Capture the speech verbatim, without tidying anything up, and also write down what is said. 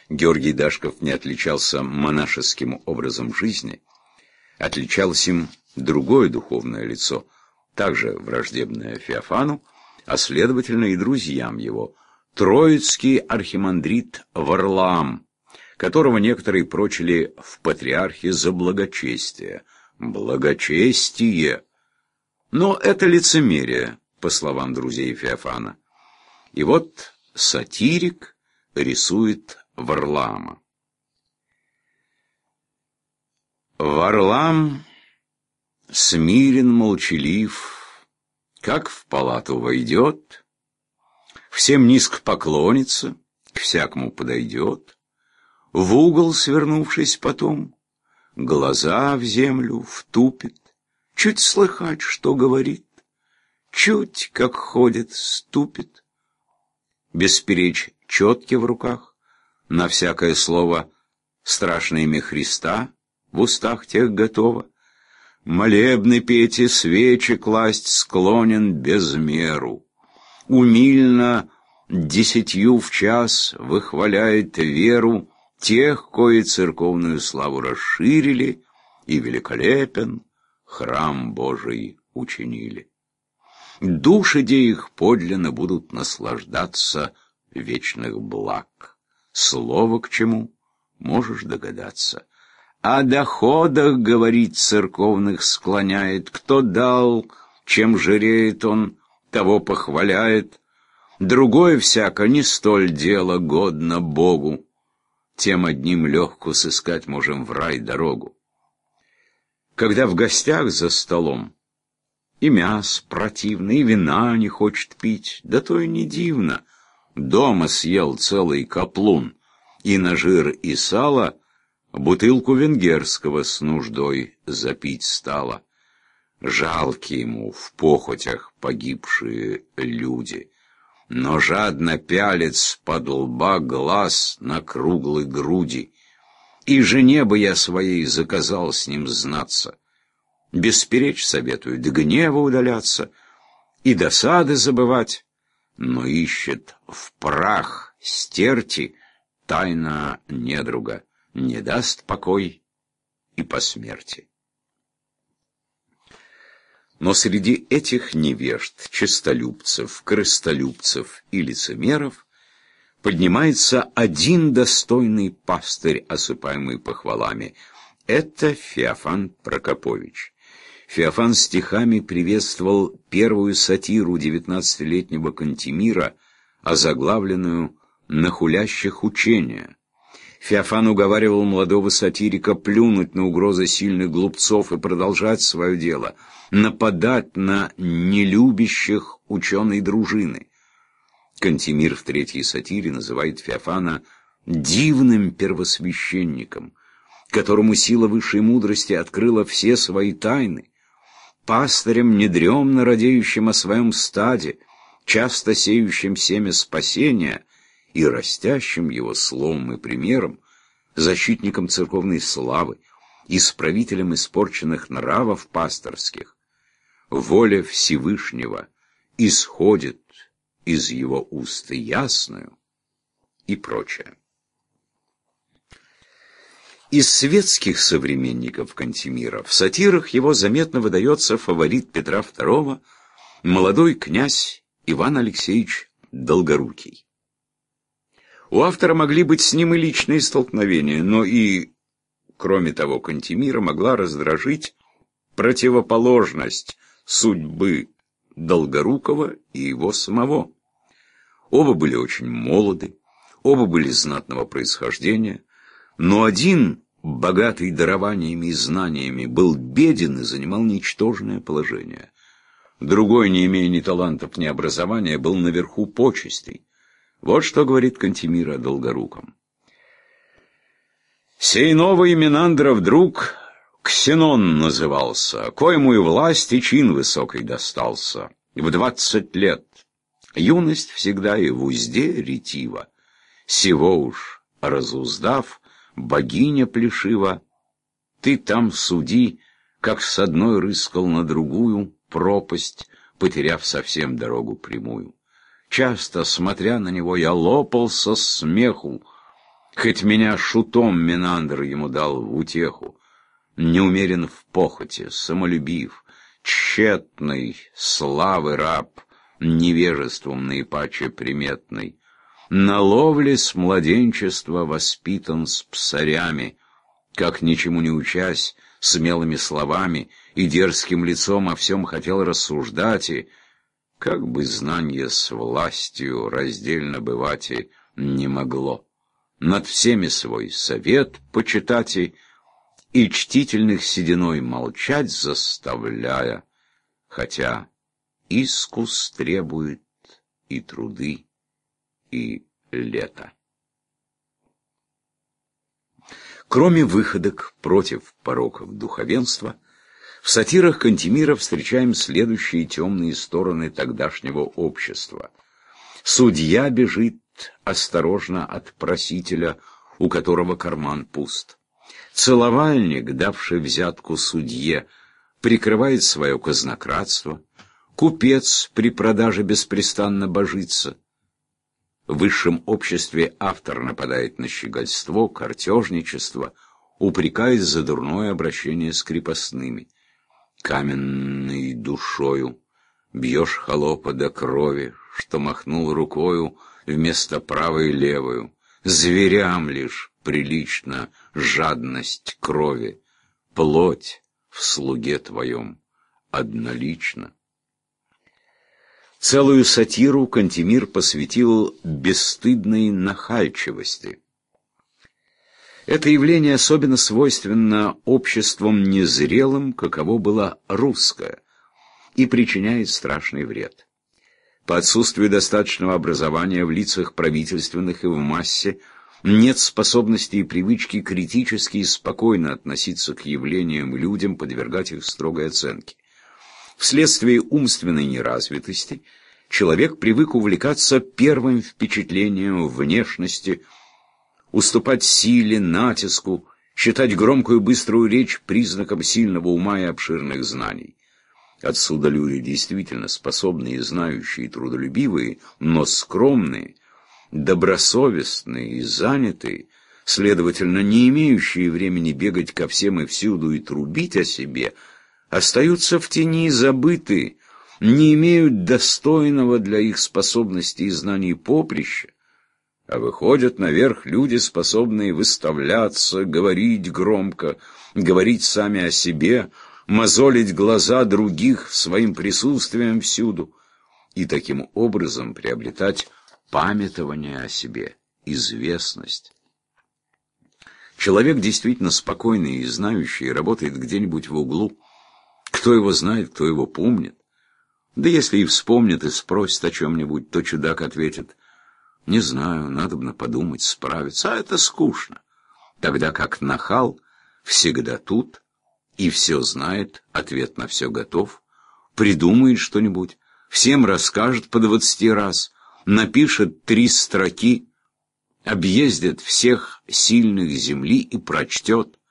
Георгий Дашков не отличался монашеским образом жизни, отличалось им другое духовное лицо, также враждебное Феофану, а следовательно и друзьям его, троицкий архимандрит Варлаам, которого некоторые прочили в патриархе за благочестие. Благочестие! Но это лицемерие, по словам друзей Феофана. И вот сатирик рисует Варлаама. Варлаам смирен, молчалив, как в палату войдет, всем низко поклонится, к всякому подойдет, в угол свернувшись потом, глаза в землю втупит, чуть слыхать, что говорит, чуть, как ходит, ступит, бесперечь четки в руках, на всякое слово страшное имя Христа в устах тех готово, молебны петь и свечи класть склонен без меру, умильно десятью в час выхваляет веру тех, кои церковную славу расширили и великолепен храм Божий учинили. Души де их подлинно будут наслаждаться вечных благ. Слово к чему можешь догадаться. О доходах, говорит, церковных склоняет. Кто дал, чем жиреет он, того похваляет. Другое всяко не столь дело годно Богу. Тем одним легко сыскать можем в рай дорогу. Когда в гостях за столом и мясо противно, и вина не хочет пить, да то и не дивно. Дома съел целый каплун, и на жир и сало бутылку венгерского с нуждой запить стало. Жалки ему в похотях погибшие люди, но жадно пялит с-под лба глаз на круглой груди. И жене бы я своей заказал с ним знаться. Бесперечь советую, до гнева удаляться и досады забывать, но ищет в прах стерти тайна недруга, не даст покой и по смерти. Но среди этих невежд, честолюбцев, крыстолюбцев и лицемеров поднимается один достойный пастырь, осыпаемый похвалами. Это Феофан Прокопович. Феофан стихами приветствовал первую сатиру девятнадцатилетнего Кантемира, озаглавленную «На хулящих учения». Феофан уговаривал молодого сатирика плюнуть на угрозы сильных глупцов и продолжать свое дело, нападать на нелюбящих ученой дружины. Кантемир в третьей сатире называет Феофана «дивным первосвященником», которому сила высшей мудрости открыла все свои тайны, пастырем, недремно радеющим о своем стаде, часто сеющим семя спасения и растящим его словом и примером, защитником церковной славы, исправителем испорченных нравов пасторских. Воля Всевышнего исходит из его уст ясную и прочее. Из светских современников Кантемира в сатирах его заметно выдается фаворит Петра второго, молодой князь Иван Алексеевич Долгорукий. У автора могли быть с ним и личные столкновения, но и, кроме того, Кантемира могла раздражить противоположность судьбы Долгорукова и его самого. Оба были очень молоды, оба были знатного происхождения, но один, богатый дарованиями и знаниями, был беден и занимал ничтожное положение. Другой, не имея ни талантов, ни образования, был наверху почестей. Вот что говорит Кантемир о Долгоруком. «Сей новый Менандра вдруг Ксенон назывался, коему и власть, и чин высокий достался. В двадцать лет юность всегда и в узде ретива. Сего уж разуздав, богиня плешива, ты там суди, как с одной рыскал на другую пропасть, потеряв совсем дорогу прямую. Часто, смотря на него, я лопался с смеху, Хоть меня шутом Менандр ему дал в утеху, неумерен в похоти, самолюбив, тщетный славы раб, невежеством наипаче приметный, на ловле с младенчества воспитан с псарями, как ничему не учась, смелыми словами и дерзким лицом о всем хотел рассуждать, и как бы знанье с властью раздельно бывать и не могло. Над всеми свой совет почитать и, и чтительных сединой молчать заставляя, хотя искус требует и труды, и лета. Кроме выходок против пороков духовенства, в сатирах Кантемира встречаем следующие темные стороны тогдашнего общества. Судья бежит осторожно от просителя, у которого карман пуст. Целовальник, давший взятку судье, прикрывает свое казнократство. Купец при продаже беспрестанно божится. В высшем обществе автор нападает на щегольство, картежничество, упрекает за дурное обращение с крепостными. Каменной душою бьешь холопа до крови, что махнул рукою вместо правой левою. Зверям лишь прилична жадность крови, плоть в слуге твоем однолична. Целую сатиру Кантемир посвятил бесстыдной нахальчивости. Это явление особенно свойственно обществам незрелым, каково было русское, и причиняет страшный вред. По отсутствию достаточного образования в лицах правительственных и в массе нет способности и привычки критически и спокойно относиться к явлениям и людям, подвергать их строгой оценке. Вследствие умственной неразвитости человек привык увлекаться первым впечатлением внешности, уступать силе, натиску, считать громкую быструю речь признаком сильного ума и обширных знаний. Отсюда люди действительно способные, знающие и трудолюбивые, но скромные, добросовестные и занятые, следовательно, не имеющие времени бегать ко всем и всюду и трубить о себе, остаются в тени забытые, не имеют достойного для их способностей и знаний поприща, а выходят наверх люди, способные выставляться, говорить громко, говорить сами о себе, мозолить глаза других своим присутствием всюду и таким образом приобретать памятование о себе, известность. Человек действительно спокойный и знающий работает где-нибудь в углу. Кто его знает, кто его помнит? Да если и вспомнит и спросит о чем-нибудь, то чудак ответит: «Не знаю, надобно подумать, справиться, а это скучно». Тогда как нахал всегда тут и все знает, ответ на все готов, придумает что-нибудь, всем расскажет по двадцати раз, напишет три строки, объездит всех сильных земли и прочтет.